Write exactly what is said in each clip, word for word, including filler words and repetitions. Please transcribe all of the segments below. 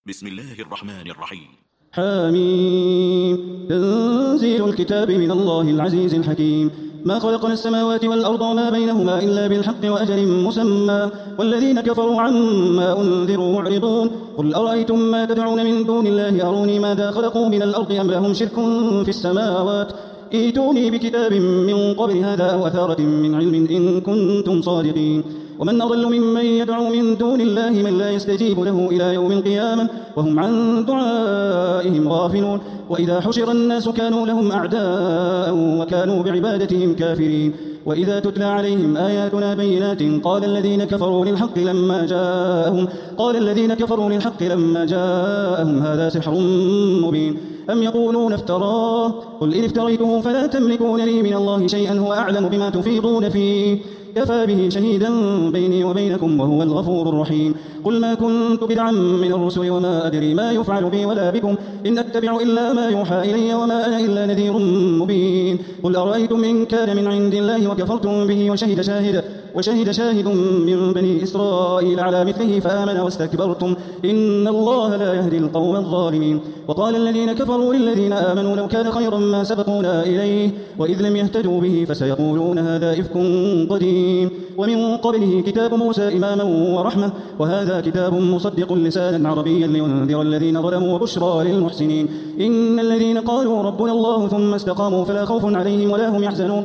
بسم الله الرحمن الرحيم. حميم. تنزيل الكتاب من الله العزيز الحكيم. ما خلقنا السماوات والأرض وما بينهما إلا بالحق وأجل مسمى والذين كفروا عما أنذروا معرضون. قل أرأيتم ما تدعون من دون الله أروني ماذا خلقوا من الأرض أم لهم شرك في السماوات ائتوني بكتاب من قبل هذا أو أثارة من علم إن كنتم صادقين. ومن أضل ممن يدعو من دون الله من لا يستجيب له إلى يوم القيامة وهم عن دعائهم غافلون. وإذا حشر الناس كانوا لهم أعداء وكانوا بعبادتهم كافرين. وإذا تتلى عليهم آياتنا بينات قال الذين كفروا للحق لما جاءهم قال الذين كفروا للحق لما جاءهم هذا سحر مبين أم يقولون افتراه قل إن افتريته فلا تملكون لي من الله شيئا هو أعلم بما تفيضون فيه كفى به شهيدا بيني وبينكم وهو الغفور الرحيم. قل ما كنت بدعا من الرسل وما أدري ما يفعل بي ولا بكم إن أتبع إلا ما يوحى إلي وما أنا إلا نذير مبين. قل أرأيتم إن كان من عند الله وكفرتم به وشهد شاهد وشهد شاهد من بني إسرائيل على مثله فآمن واستكبرتم إن الله لا يهدي القوم الظالمين. وقال الذين كفروا للذين آمنوا لو كان خيرا ما سبقونا إليه وإذ لم يهتدوا به فسيقولون هذا إفك قديم. ومن قبله كتاب موسى إماما ورحمة وهذا كتاب مصدق لسانا عربيا لينذر الذين ظلموا وبشرى للمحسنين. إن الذين قالوا ربنا الله ثم استقاموا فلا خوف عليهم ولا هم يحزنون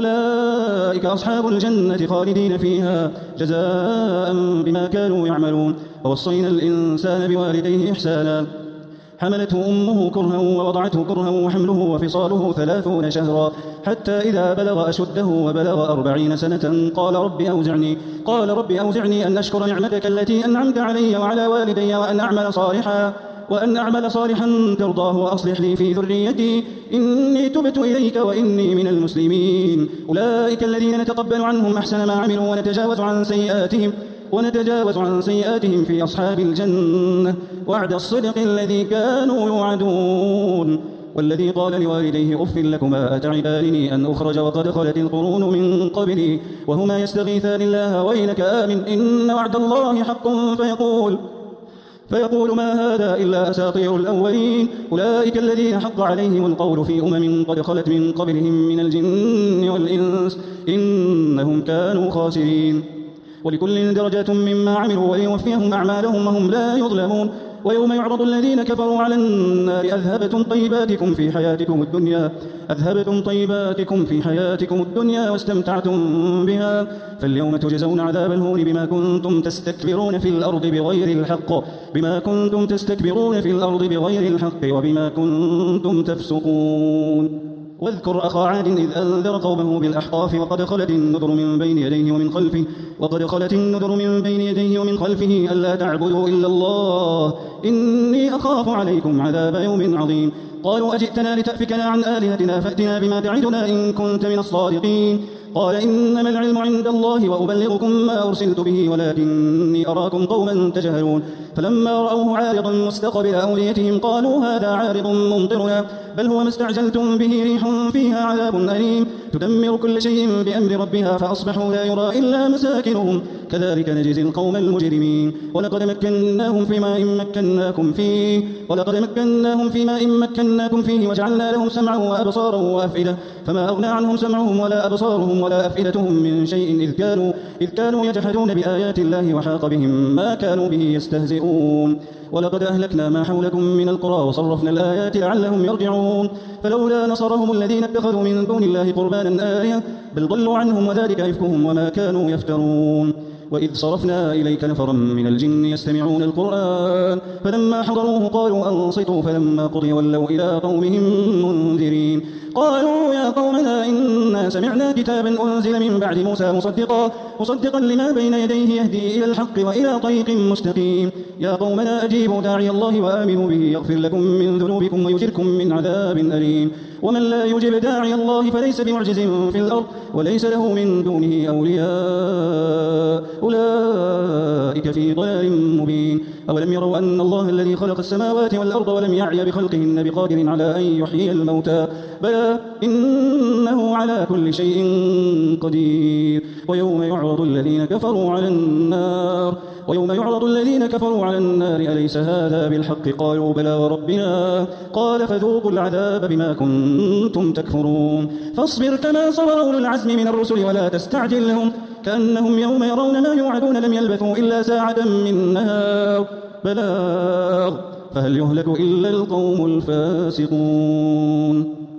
أولئك أصحاب الجنة خالدين فيها جزاء بما كانوا يعملون. ووصينا الإنسان بوالديه إحسانا حملته أمه كرها ووضعته كرها وحمله وفصاله ثلاثون شهرا حتى إذا بلغ أشده وبلغ أربعين سنة قال رب أوزعني قال رب أوزعني أن أشكر نعمتك التي أنعمت علي وعلى والدي وأن أعمل صالحا وأن أعمل صالحا ترضاه وأصلح لي في ذريتي إني تبت إليك وإني من المسلمين. أولئك الذين نتقبل عنهم أحسن ما عملوا ونتجاوز عن سيئاتهم ونتجاوز عن سيئاتهم في أصحاب الجنة وعد الصدق الذي كانوا يوعدون. والذي قال لوالديه أف لكما أتعدانني أن أخرج وقد خلت القرون من قبلي وهما يستغيثان الله ويلك آمن إن وعد الله حق فيقول فيقول ما هذا إلا أساطير الأولين. أولئك الذين حق عليهم القول في أمم قد خلت من قبلهم من الجن والإنس إنهم كانوا خاسرين. ولكل درجات مما عملوا وليوفيهم أعمالهم وهم لا يظلمون. ويوم يعرض الذين كفروا على النار أذهبتم طيباتكم في حياتكم الدنيا أذهبتم طيباتكم في حياتكم الدنيا واستمتعتم بها فاليوم تجزون عذاب الهون بما كنتم تستكبرون في الأرض بغير الحق بما كنتم تستكبرون في الأرض بغير الحق وبما كنتم تفسقون. واذكر أخا عاد إذ أنذر قومه بالأحقاف وقد خلت النذر من بين يديه ومن خلفه وقد خلت النذر من بين يديه ومن خلفه ألا تعبدوا إلا الله إني أخاف عليكم عذاب يوم عظيم. قالوا أجئتنا لتأفكنا عن آلهتنا فأتنا بما تعدنا إن كنت من الصادقين. قال إنما العلم عند الله وأبلغكم ما أرسلت به ولكني أراكم قوما تجهلون. فلما رأوه عارضا مستقبل أوديتهم قالوا هذا عارض ممطرنا بل هو ما استعجلتم به ريح فيها عذاب أليم تدمر كل شيء بأمر ربها فأصبحوا لا يرى إلا مساكنهم كذلك نجزي القوم المجرمين. ولقد مكناهم فيما إن مكناكم فيه ولقد مكناهم فيما إن مكناكم فيه وجعلنا لهم سمعا وأبصارا وأفئدة فما أغنى عنهم سمعهم ولا أبصارهم ولا أفئدتهم من شيء إذ كانوا, إذ كانوا يجحدون بآيات الله وحاق بهم ما كانوا به يستهزئون. ولقد أهلكنا ما حولكم من القرى وصرفنا الآيات لعلهم يرجعون. فلولا نصرهم الذين اتخذوا من دون الله قربانا آلهة بل ضلوا عنهم وذلك إفكهم وما كانوا يفترون. وإذ صرفنا إليك نفرا من الجن يستمعون القرآن فلما حضروه قالوا أنصتوا فلما قضي ولوا إلى قومهم منذرين. قالوا يا قومنا إنا سمعنا كتابا أنزل من بعد موسى مصدقا, مصدقا لما بين يديه يهدي إلى الحق وإلى طريق مستقيم. يا قومنا أجيبوا داعي الله وآمنوا به يغفر لكم من ذنوبكم ويجركم من عذاب أليم. ومن لا يجب داعي الله فليس بمعجز في الأرض وليس له من دونه أولياء أولئك في ضلال مبين. أولم يروا أن الله الذي خلق السماوات والأرض ولم يعي بخلقهن بقادر على أن يحيي الموتى بلى بلى إنه على كل شيء قدير ويوم يعرض الذين كفروا على النار ويوم يعرض الذين كفروا على النار أليس هذا بالحق قالوا بلى وربنا قال فذوقوا العذاب بما كنتم تكفرون فاصبر كما صبر أولو العزم من الرسل ولا تستعجل لهم كأنهم يوم يرون ما يوعدون لم يلبثوا إلا ساعة من نهار بلاغ فهل يهلك إلا القوم الفاسقون